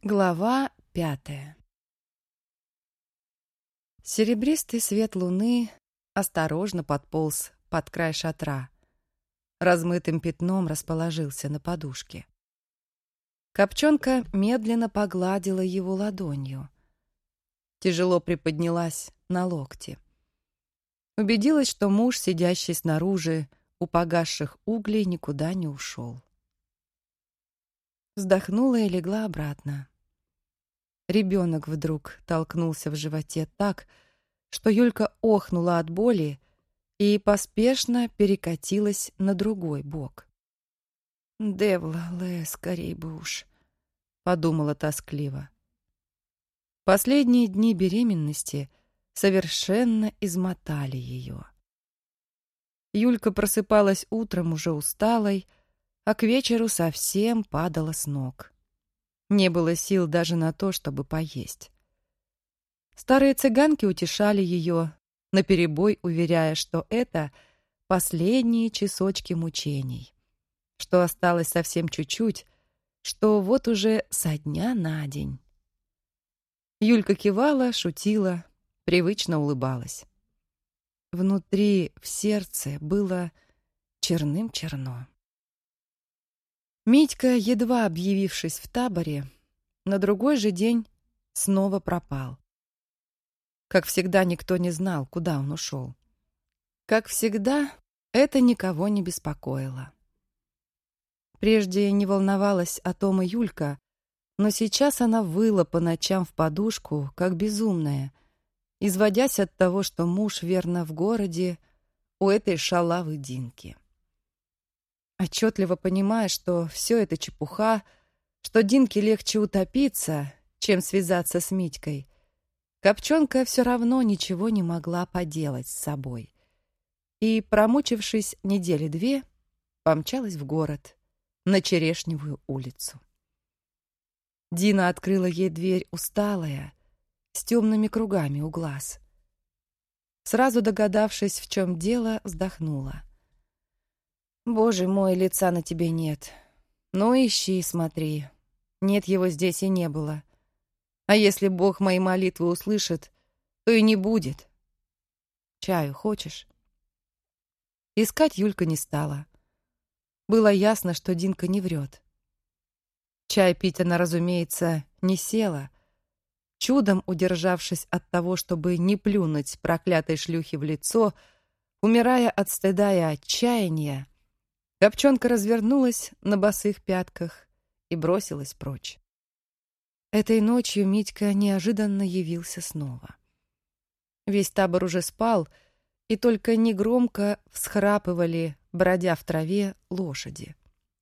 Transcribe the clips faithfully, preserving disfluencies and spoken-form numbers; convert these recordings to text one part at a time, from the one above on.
Глава пятая. Серебристый свет луны осторожно подполз под край шатра. Размытым пятном расположился на подушке. Копчонка медленно погладила его ладонью. Тяжело приподнялась на локте. Убедилась, что муж, сидящий снаружи у погасших углей, никуда не ушел. Вздохнула и легла обратно. Ребенок вдруг толкнулся в животе так, что Юлька охнула от боли и поспешно перекатилась на другой бок. «Девла, Лэ, скорей бы уж», — подумала тоскливо. Последние дни беременности совершенно измотали ее. Юлька просыпалась утром уже усталой, а к вечеру совсем падала с ног. Не было сил даже на то, чтобы поесть. Старые цыганки утешали ее, наперебой уверяя, что это последние часочки мучений, что осталось совсем чуть-чуть, что вот уже со дня на день. Юлька кивала, шутила, привычно улыбалась. Внутри, в сердце, было черным-черно. Митька, едва объявившись в таборе, на другой же день снова пропал. Как всегда, никто не знал, куда он ушел. Как всегда, это никого не беспокоило. Прежде не волновалась о том и Юлька, но сейчас она выла по ночам в подушку, как безумная, изводясь от того, что муж верно в городе у этой шалавы Динки. Отчетливо понимая, что все это чепуха, что Динке легче утопиться, чем связаться с Митькой, Копчонка все равно ничего не могла поделать с собой. И, промучившись недели две, помчалась в город, на Черешневую улицу. Дина открыла ей дверь усталая, с темными кругами у глаз. Сразу догадавшись, в чем дело, вздохнула. «Боже мой, лица на тебе нет. Ну, ищи, смотри. Нет его здесь и не было. А если Бог мои молитвы услышит, то и не будет. Чаю хочешь?» Искать Юлька не стала. Было ясно, что Динка не врет. Чай пить она, разумеется, не села, чудом удержавшись от того, чтобы не плюнуть проклятой шлюхе в лицо, умирая от стыда и отчаяния, Копчонка развернулась на босых пятках и бросилась прочь. Этой ночью Митька неожиданно явился снова. Весь табор уже спал, и только негромко всхрапывали, бродя в траве, лошади.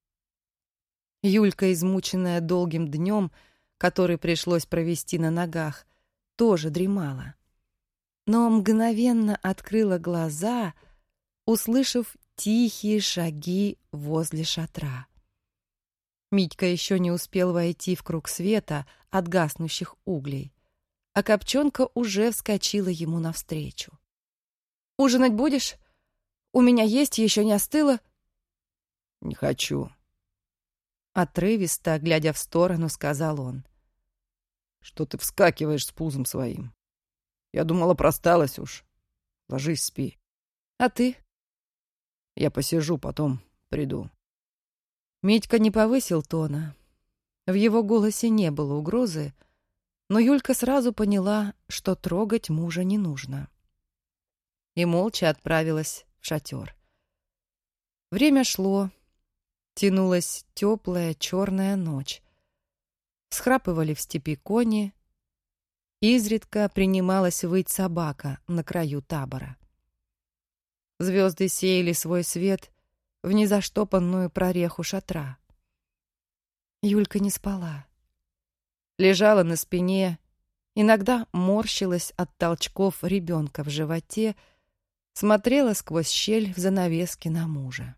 Юлька, измученная долгим днем, который пришлось провести на ногах, тоже дремала. Но мгновенно открыла глаза, услышав тихие шаги возле шатра. Митька еще не успел войти в круг света от гаснущих углей, а Копчонка уже вскочила ему навстречу. «Ужинать будешь? У меня есть, еще не остыло». «Не хочу», — отрывисто, глядя в сторону, сказал он. «Что ты вскакиваешь с пузом своим? Я думала, просталась уж. Ложись, спи». «А ты?» «Я посижу, потом приду». Митька не повысил тона. В его голосе не было угрозы, но Юлька сразу поняла, что трогать мужа не нужно. И молча отправилась в шатер. Время шло, тянулась теплая черная ночь. Схрапывали в степи кони, изредка принималась выть собака на краю табора. Звезды сеяли свой свет в незаштопанную прореху шатра. Юлька не спала. Лежала на спине, иногда морщилась от толчков ребенка в животе, смотрела сквозь щель в занавеске на мужа.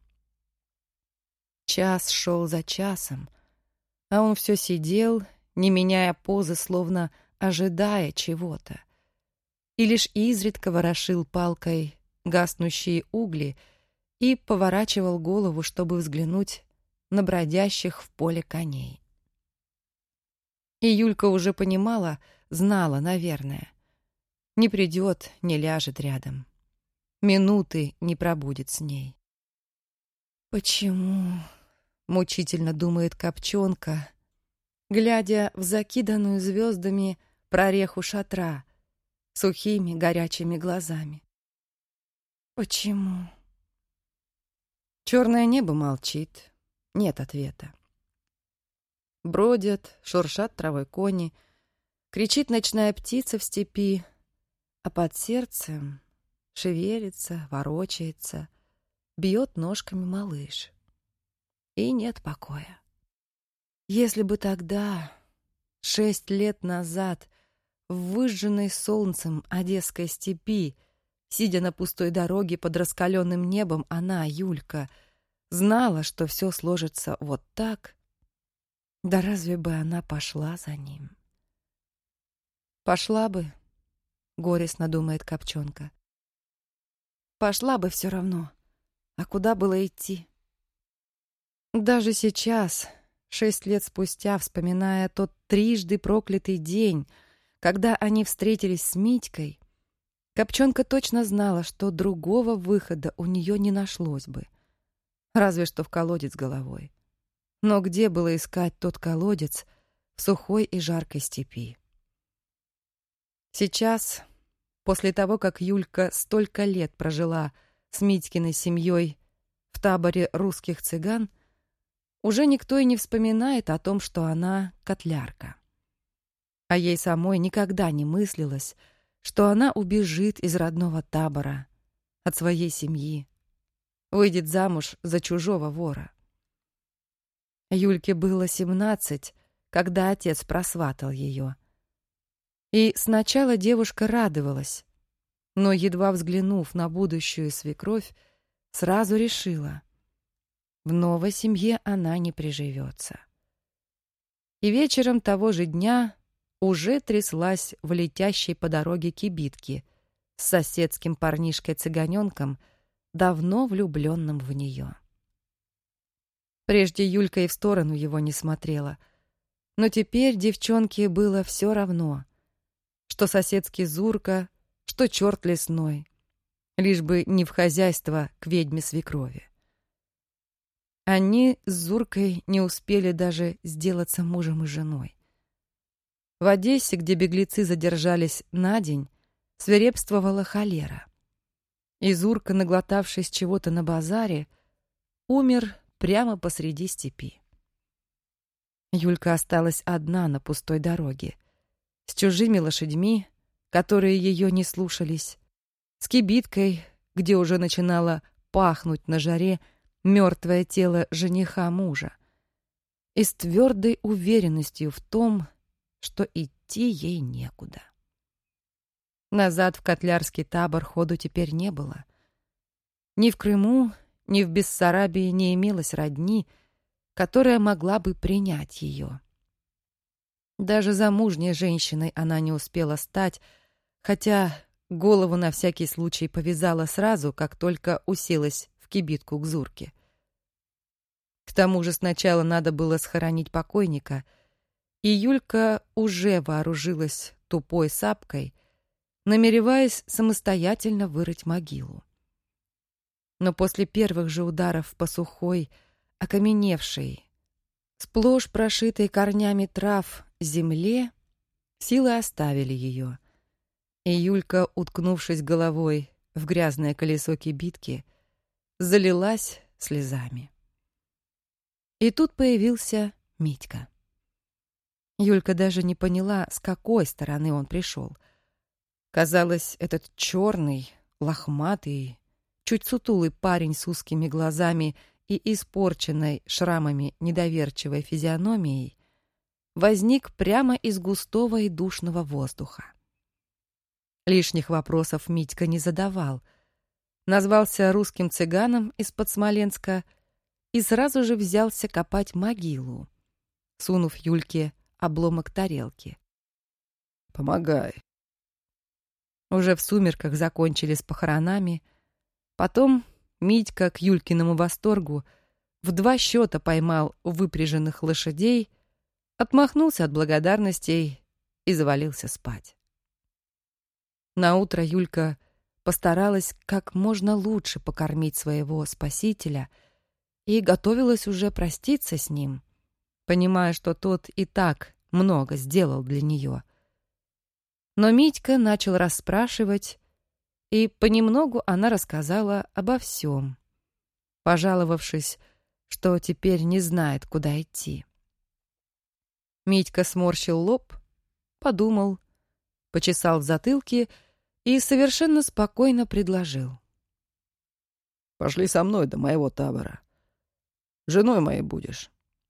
Час шел за часом, а он все сидел, не меняя позы, словно ожидая чего-то, и лишь изредка ворошил палкой гаснущие угли и поворачивал голову, чтобы взглянуть на бродящих в поле коней. И Юлька уже понимала, знала, наверное. Не придет, не ляжет рядом. Минуты не пробудет с ней. «Почему?» — мучительно думает Копчонка, глядя в закиданную звездами прореху шатра сухими горячими глазами. «Почему?» Черное небо молчит, нет ответа. Бродят, шуршат травой кони, кричит ночная птица в степи, а под сердцем шевелится, ворочается, бьет ножками малыш. И нет покоя. Если бы тогда, шесть лет назад, в выжженной солнцем Одесской степи, сидя на пустой дороге под раскаленным небом, она, Юлька, знала, что все сложится вот так, да разве бы она пошла за ним? Пошла бы, горестно думает Копчонка. Пошла бы все равно. А куда было идти? Даже сейчас, шесть лет спустя, вспоминая тот трижды проклятый день, когда они встретились с Митькой, Копчонка точно знала, что другого выхода у нее не нашлось бы. Разве что в колодец головой. Но где было искать тот колодец в сухой и жаркой степи? Сейчас, после того, как Юлька столько лет прожила с Митькиной семьей в таборе русских цыган, уже никто и не вспоминает о том, что она котлярка. А ей самой никогда не мыслилось, что она убежит из родного табора, от своей семьи, выйдет замуж за чужого вора. Юльке было семнадцать, когда отец просватал ее. И сначала девушка радовалась, но, едва взглянув на будущую свекровь, сразу решила — в новой семье она не приживется. И вечером того же дня уже тряслась в летящей по дороге кибитке с соседским парнишкой-цыганенком, давно влюбленным в нее. Прежде Юлька и в сторону его не смотрела, но теперь девчонке было все равно, что соседский Зурка, что черт лесной, лишь бы не в хозяйство к ведьме-свекрови. Они с Зуркой не успели даже сделаться мужем и женой. В Одессе, где беглецы задержались на день, свирепствовала холера. И Зурка, наглотавшись чего-то на базаре, умер прямо посреди степи. Юлька осталась одна на пустой дороге, с чужими лошадьми, которые ее не слушались, с кибиткой, где уже начинало пахнуть на жаре мертвое тело жениха мужа, и с твердой уверенностью в том, что идти ей некуда. Назад в котлярский табор ходу теперь не было. Ни в Крыму, ни в Бессарабии не имелось родни, которая могла бы принять ее. Даже замужней женщиной она не успела стать, хотя голову на всякий случай повязала сразу, как только уселась в кибитку к Зурке. К тому же сначала надо было схоронить покойника, и Юлька уже вооружилась тупой сапкой, намереваясь самостоятельно вырыть могилу. Но после первых же ударов по сухой, окаменевшей, сплошь прошитой корнями трав земле, силы оставили ее, и Юлька, уткнувшись головой в грязное колесо кибитки, залилась слезами. И тут появился Митька. Юлька даже не поняла, с какой стороны он пришел. Казалось, этот черный, лохматый, чуть сутулый парень с узкими глазами и испорченной шрамами недоверчивой физиономией возник прямо из густого и душного воздуха. Лишних вопросов Митька не задавал, назвался русским цыганом из-под Смоленска и сразу же взялся копать могилу, сунув Юльке обломок тарелки. «Помогай». Уже в сумерках закончили с похоронами. Потом Митька, к Юлькиному восторгу, в два счета поймал выпряженных лошадей, отмахнулся от благодарностей и завалился спать. Наутро Юлька постаралась как можно лучше покормить своего спасителя и готовилась уже проститься с ним, понимая, что тот и так много сделал для нее. Но Митька начал расспрашивать, и понемногу она рассказала обо всем, пожаловавшись, что теперь не знает, куда идти. Митька сморщил лоб, подумал, почесал в затылке и совершенно спокойно предложил. «Пошли со мной до моего табора. Женой моей будешь».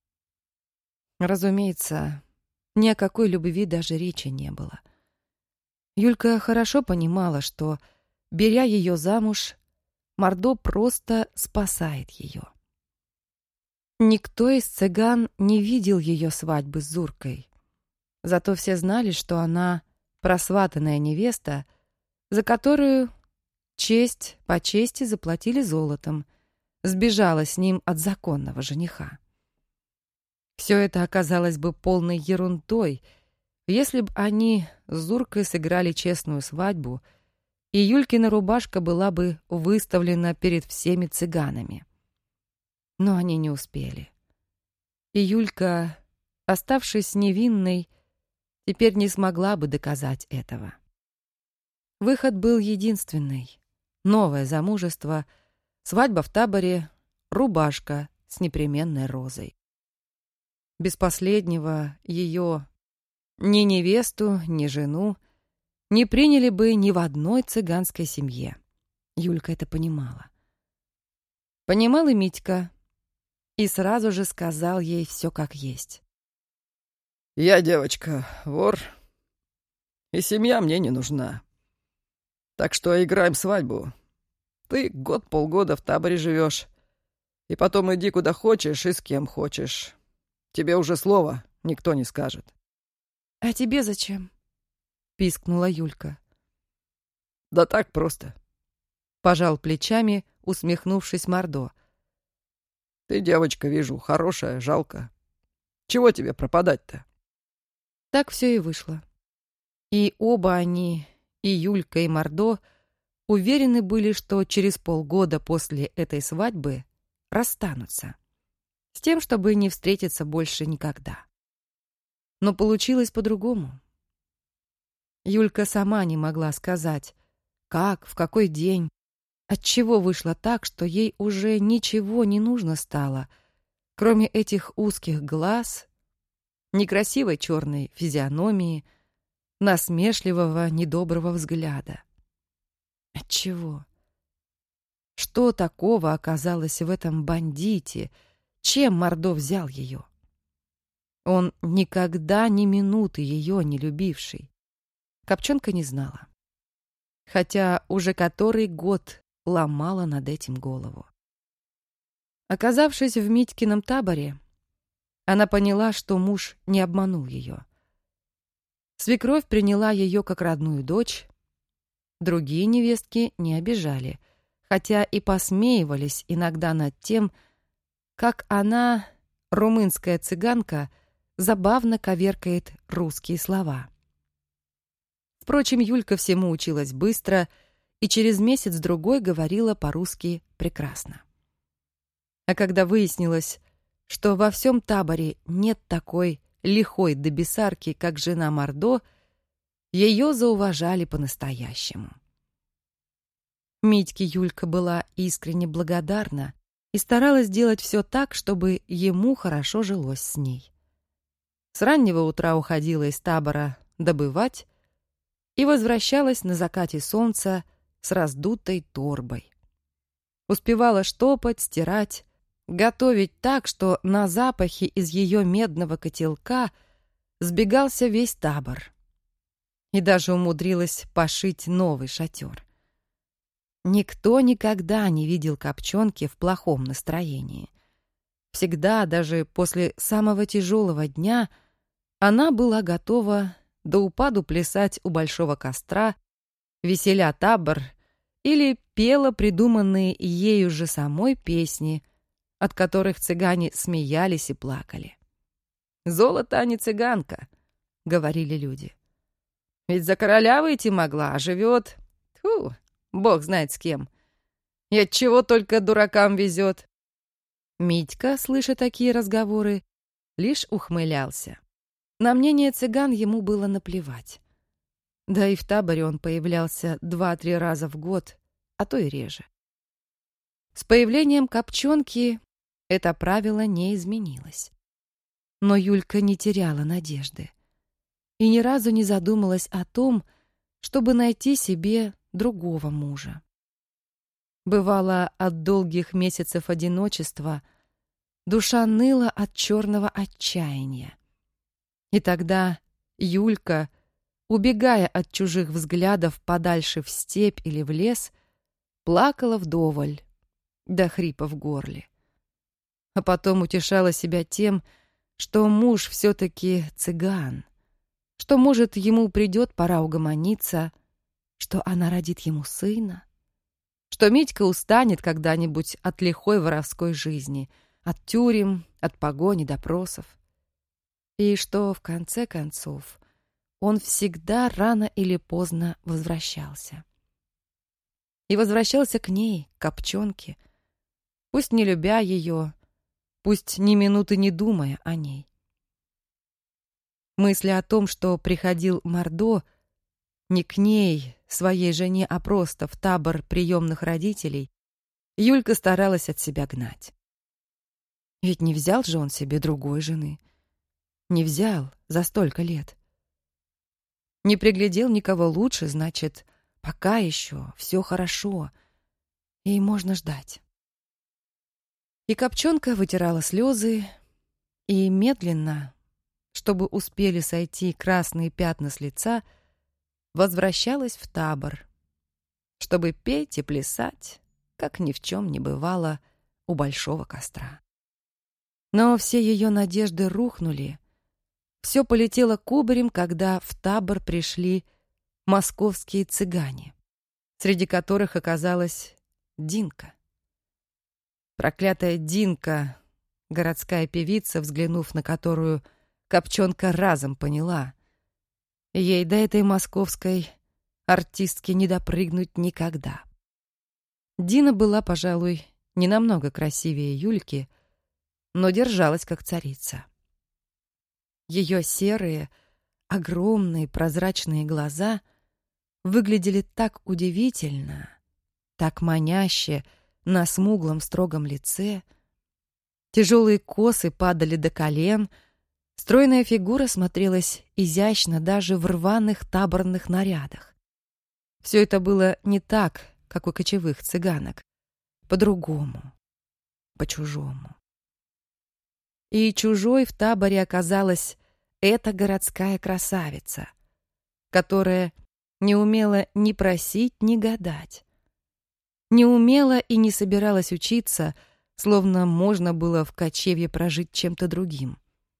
Разумеется, ни о какой любви даже речи не было. Юлька хорошо понимала, что, беря ее замуж, Мордо просто спасает ее. Никто из цыган не видел ее свадьбы с Зуркой. Зато все знали, что она просватанная невеста, за которую честь по чести заплатили золотом, сбежала с ним от законного жениха. Все это оказалось бы полной ерундой, если бы они с Зуркой сыграли честную свадьбу, и Юлькина рубашка была бы выставлена перед всеми цыганами. Но они не успели. И Юлька, оставшись невинной, теперь не смогла бы доказать этого. Выход был единственный. Новое замужество, свадьба в таборе, рубашка с непременной розой. Без последнего ее ни невесту, ни жену не приняли бы ни в одной цыганской семье. Юлька это понимала. Понимал и Митька, и сразу же сказал ей все как есть. «Я, девочка, вор, и семья мне не нужна. Так что играем свадьбу. Ты год-полгода в таборе живешь, и потом иди куда хочешь и с кем хочешь. Тебе уже слова никто не скажет». «А тебе зачем?» — пискнула Юлька. «Да так просто», — пожал плечами, усмехнувшись Мордо. «Ты, девочка, вижу, хорошая, жалко. Чего тебе пропадать-то?» Так все и вышло. И оба они, и Юлька, и Мордо, уверены были, что через полгода после этой свадьбы расстанутся, с тем, чтобы не встретиться больше никогда. Но получилось по-другому. Юлька сама не могла сказать, как, в какой день, отчего вышло так, что ей уже ничего не нужно стало, кроме этих узких глаз, некрасивой черной физиономии, насмешливого, недоброго взгляда. Отчего? Что такого оказалось в этом бандите? Чем Мордо взял ее? Он никогда ни минуты ее не любивший. Копчонка не знала. Хотя уже который год ломала над этим голову. Оказавшись в Митькином таборе, она поняла, что муж не обманул ее. Свекровь приняла ее как родную дочь. Другие невестки не обижали, хотя и посмеивались иногда над тем, как она, румынская цыганка, забавно коверкает русские слова. Впрочем, Юлька всему училась быстро и через месяц-другой говорила по-русски прекрасно. А когда выяснилось, что во всем таборе нет такой лихой добесарки, как жена Мордо, ее зауважали по-настоящему. Митьке Юлька была искренне благодарна и старалась делать все так, чтобы ему хорошо жилось с ней. С раннего утра уходила из табора добывать и возвращалась на закате солнца с раздутой торбой. Успевала штопать, стирать, готовить так, что на запахе из ее медного котелка сбегался весь табор. И даже умудрилась пошить новый шатер. Никто никогда не видел Копчонки в плохом настроении. Всегда, даже после самого тяжелого дня, она была готова до упаду плясать у большого костра, веселя табор, или пела придуманные ею же самой песни, от которых цыгане смеялись и плакали. Золото, а не цыганка, — говорили люди. Ведь за короля выйти могла, а живет... Тьфу, бог знает с кем. И отчего только дуракам везет. Митька, слыша такие разговоры, лишь ухмылялся. На мнение цыган ему было наплевать. Да и в таборе он появлялся два-три раза в год, а то и реже. С появлением Копчонки это правило не изменилось. Но Юлька не теряла надежды и ни разу не задумалась о том, чтобы найти себе другого мужа. Бывало, от долгих месяцев одиночества душа ныла от черного отчаяния. И тогда Юлька, убегая от чужих взглядов подальше в степь или в лес, плакала вдоволь, до хрипа в горле. А потом утешала себя тем, что муж все-таки цыган, что, может, ему придет пора угомониться, что она родит ему сына, что Митька устанет когда-нибудь от лихой воровской жизни, от тюрем, от погони, допросов, и что, в конце концов, он всегда рано или поздно возвращался. И возвращался к ней, к Копчонке, пусть не любя ее, пусть ни минуты не думая о ней. Мысли о том, что приходил Мордо не к ней, своей жене, а просто в табор приемных родителей, Юлька старалась от себя гнать. Ведь не взял же он себе другой жены. Не взял за столько лет. Не приглядел никого лучше, значит, пока еще все хорошо, и можно ждать. И Копчонка вытирала слезы и медленно, чтобы успели сойти красные пятна с лица, возвращалась в табор, чтобы петь и плясать, как ни в чем не бывало, у большого костра. Но все ее надежды рухнули, все полетело кубарем, когда в табор пришли московские цыгане, среди которых оказалась Динка. Проклятая Динка, городская певица, взглянув на которую Копчонка разом поняла, ей до этой московской артистки не допрыгнуть никогда. Дина была, пожалуй, не намного красивее Юльки, но держалась как царица. Ее серые, огромные прозрачные глаза выглядели так удивительно, так маняще на смуглом строгом лице. Тяжелые косы падали до колен, стройная фигура смотрелась изящно даже в рваных таборных нарядах. Все это было не так, как у кочевых цыганок, по-другому, по-чужому. И чужой в таборе оказалась эта городская красавица, которая не умела ни просить, ни гадать, не умела и не собиралась учиться, словно можно было в кочевье прожить чем-то другим.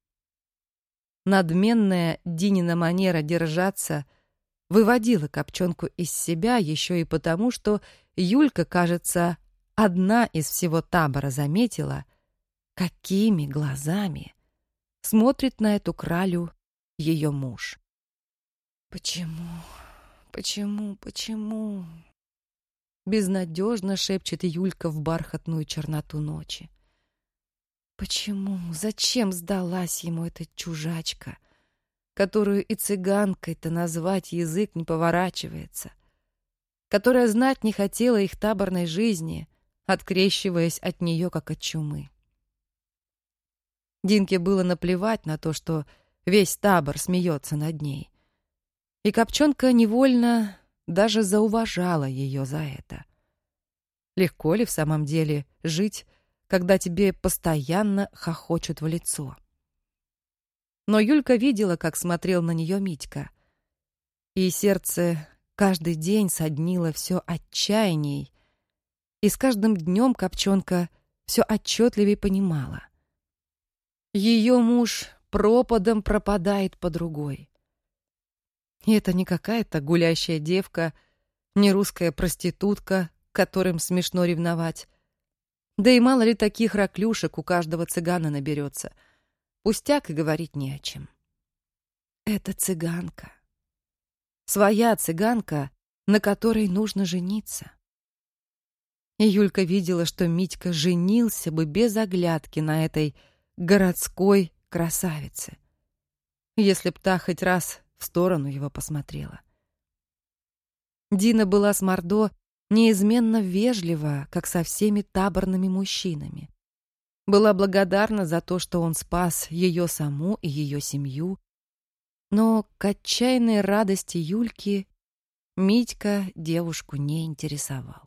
Надменная Динина манера держаться выводила Копчонку из себя еще и потому, что Юлька, кажется, одна из всего табора заметила, какими глазами смотрит на эту кралю ее муж. «Почему, почему, почему?» Безнадежно шепчет Юлька в бархатную черноту ночи. Почему, зачем сдалась ему эта чужачка, которую и цыганкой-то назвать язык не поворачивается, которая знать не хотела их таборной жизни, открещиваясь от нее, как от чумы? Динке было наплевать на то, что весь табор смеется над ней. И Копчонка невольно даже зауважала ее за это. Легко ли в самом деле жить, когда тебе постоянно хохочут в лицо? Но Юлька видела, как смотрел на нее Митька, и сердце каждый день соднило все отчаянней, и с каждым днем Копчонка все отчетливее понимала. Ее муж пропадом пропадает по другой. И это не какая-то гулящая девка, не русская проститутка, которым смешно ревновать. Да и мало ли таких раклюшек у каждого цыгана наберется. Пустяк и говорить не о чем. Это цыганка. Своя цыганка, на которой нужно жениться. И Юлька видела, что Митька женился бы без оглядки на этой городской красавице, если б та хоть раз в сторону его посмотрела. Дина была с Мордо неизменно вежлива, как со всеми таборными мужчинами. Была благодарна за то, что он спас ее саму и ее семью, но к отчаянной радости Юльки Митька девушку не интересовал.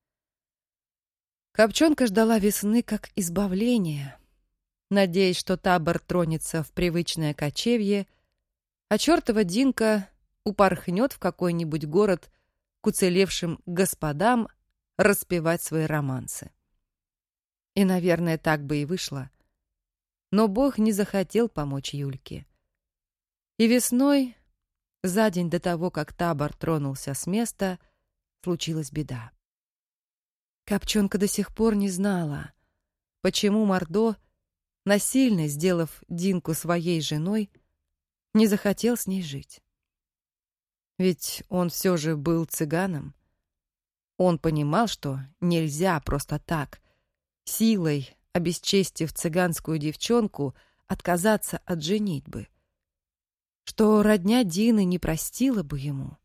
Копчонка ждала весны как избавления, надеясь, что табор тронется в привычное кочевье, а чертова Динка упорхнет в какой-нибудь город к уцелевшим господам распевать свои романсы. И, наверное, так бы и вышло. Но Бог не захотел помочь Юльке. И весной, за день до того, как табор тронулся с места, случилась беда. Копчонка до сих пор не знала, почему Мордо, насильно сделав Динку своей женой, не захотел с ней жить. Ведь он все же был цыганом. Он понимал, что нельзя просто так, силой обесчестив цыганскую девчонку, отказаться от женитьбы, что родня Дины не простила бы ему.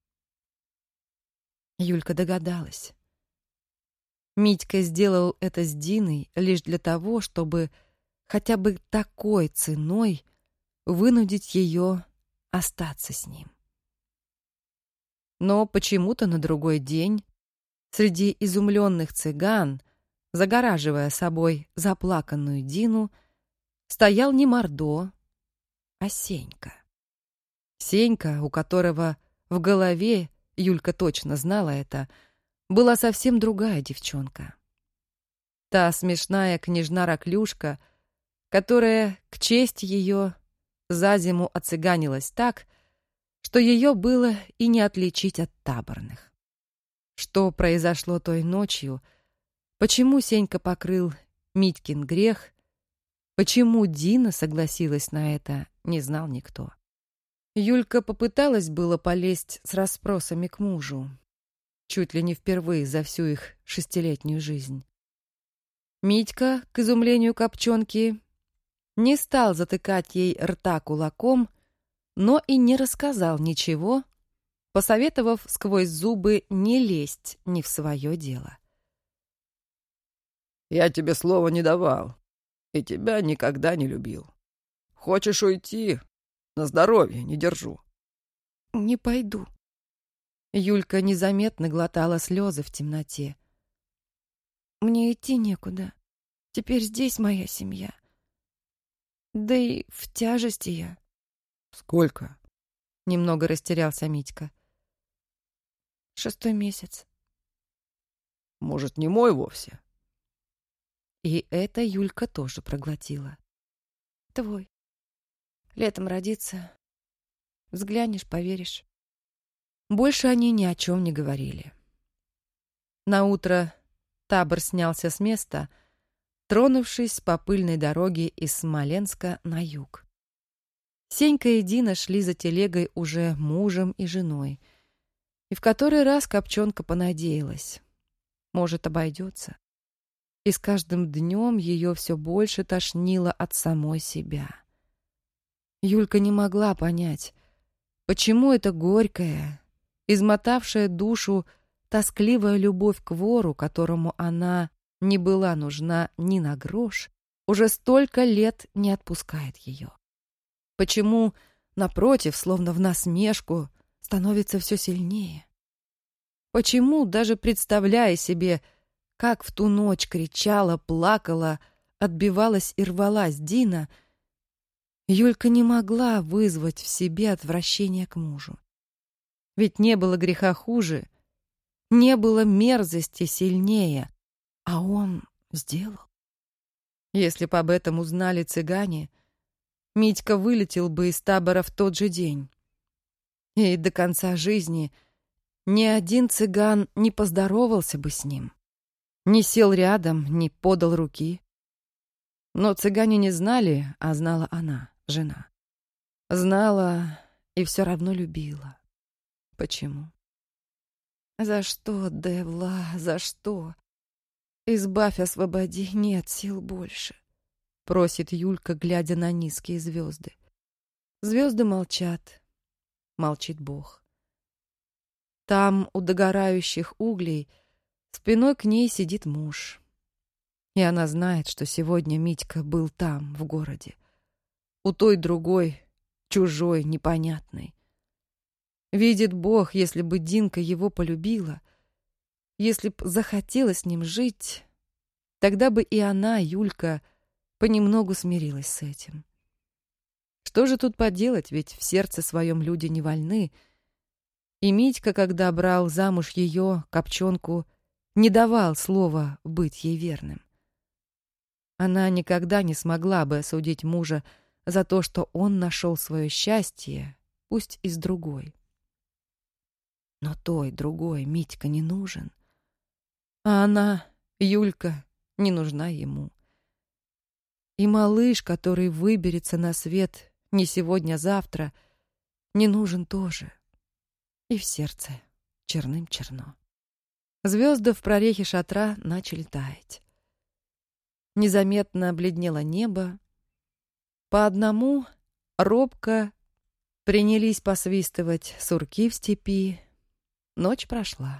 Юлька догадалась. Митька сделал это с Диной лишь для того, чтобы хотя бы такой ценой вынудить ее остаться с ним. Но почему-то на другой день среди изумленных цыган, загораживая собой заплаканную Дину, стоял не Мордо, а Сенька. Сенька, у которого в голове, Юлька точно знала это, была совсем другая девчонка. Та смешная княжна Раклюшка, которая, к чести ее, за зиму оцыганилась так, что ее было и не отличить от таборных. Что произошло той ночью, почему Сенька покрыл Митькин грех, почему Дина согласилась на это, не знал никто. Юлька попыталась было полезть с расспросами к мужу, чуть ли не впервые за всю их шестилетнюю жизнь. Митька, к изумлению Копчонки, не стал затыкать ей рта кулаком, но и не рассказал ничего, посоветовав сквозь зубы не лезть ни в свое дело. «Я тебе слова не давал, и тебя никогда не любил. Хочешь уйти? На здоровье не держу». «Не пойду». Юлька незаметно глотала слезы в темноте. «Мне идти некуда. Теперь здесь моя семья. Да и в тяжести я». «Сколько?» — немного растерялся Митька. «Шестой месяц». «Может, не мой вовсе?» И это Юлька тоже проглотила. «Твой. Летом родится. Взглянешь, поверишь». Больше они ни о чем не говорили. Наутро табор снялся с места, тронувшись по пыльной дороге из Смоленска на юг. Сенька и Дина шли за телегой уже мужем и женой. И в который раз Копчонка понадеялась. Может, обойдется. И с каждым днем ее все больше тошнило от самой себя. Юлька не могла понять, почему эта горькая, измотавшая душу тоскливая любовь к вору, которому она не была нужна ни на грош, уже столько лет не отпускает ее. Почему, напротив, словно в насмешку, становится все сильнее? Почему, даже представляя себе, как в ту ночь кричала, плакала, отбивалась и рвалась Дина, Юлька не могла вызвать в себе отвращение к мужу? Ведь не было греха хуже, не было мерзости сильнее, а он сделал. Если бы об этом узнали цыгане, Митька вылетел бы из табора в тот же день. И до конца жизни ни один цыган не поздоровался бы с ним, не сел рядом, не подал руки. Но цыгане не знали, а знала она, жена. Знала и все равно любила. Почему? За что, Девла, за что? Избавь, освободи, нет сил больше, просит Юлька, глядя на низкие звезды. Звезды молчат, молчит Бог. Там, у догорающих углей, спиной к ней сидит муж. И она знает, что сегодня Митька был там, в городе. У той другой, чужой, непонятной. Видит Бог, если бы Динка его полюбила, если б захотела с ним жить, тогда бы и она, Юлька, понемногу смирилась с этим. Что же тут поделать, ведь в сердце своем люди не вольны. И Митька, когда брал замуж ее, Копчонку, не давал слова быть ей верным. Она никогда не смогла бы осудить мужа за то, что он нашел свое счастье, пусть и с другой. Но той, другой, Митька не нужен. А она, Юлька, не нужна ему. И малыш, который выберется на свет не сегодня-завтра, не нужен тоже. И в сердце черным-черно. Звезды в прорехе шатра начали таять. Незаметно бледнело небо. По одному робко принялись посвистывать сурки в степи. Ночь прошла.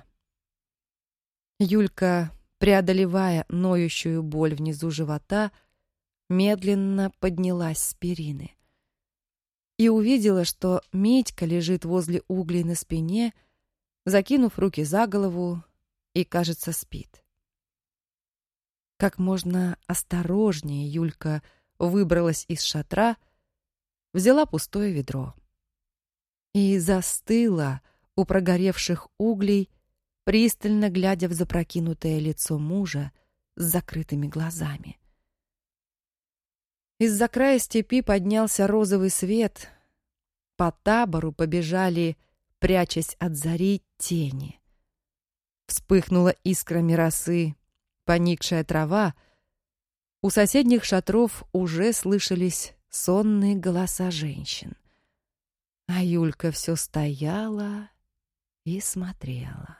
Юлька, преодолевая ноющую боль внизу живота, медленно поднялась с перины и увидела, что Митька лежит возле углей на спине, закинув руки за голову, и, кажется, спит. Как можно осторожнее Юлька выбралась из шатра, взяла пустое ведро и застыла у прогоревших углей, пристально глядя в запрокинутое лицо мужа с закрытыми глазами. Из-за края степи поднялся розовый свет. По табору побежали, прячась от зари, тени. Вспыхнула искрами росы поникшая трава. У соседних шатров уже слышались сонные голоса женщин. А Юлька все стояла и смотрела.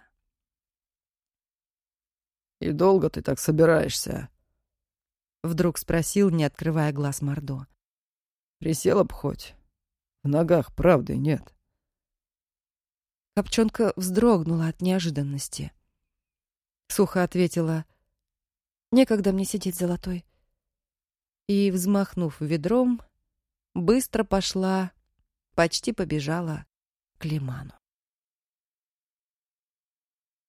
«И долго ты так собираешься?» Вдруг спросил, не открывая глаз, Мордо. «Присела б хоть. В ногах правды нет». Копчонка вздрогнула от неожиданности. Сухо ответила: «Некогда мне сидеть, Золотой». И, взмахнув ведром, быстро пошла, почти побежала к лиману.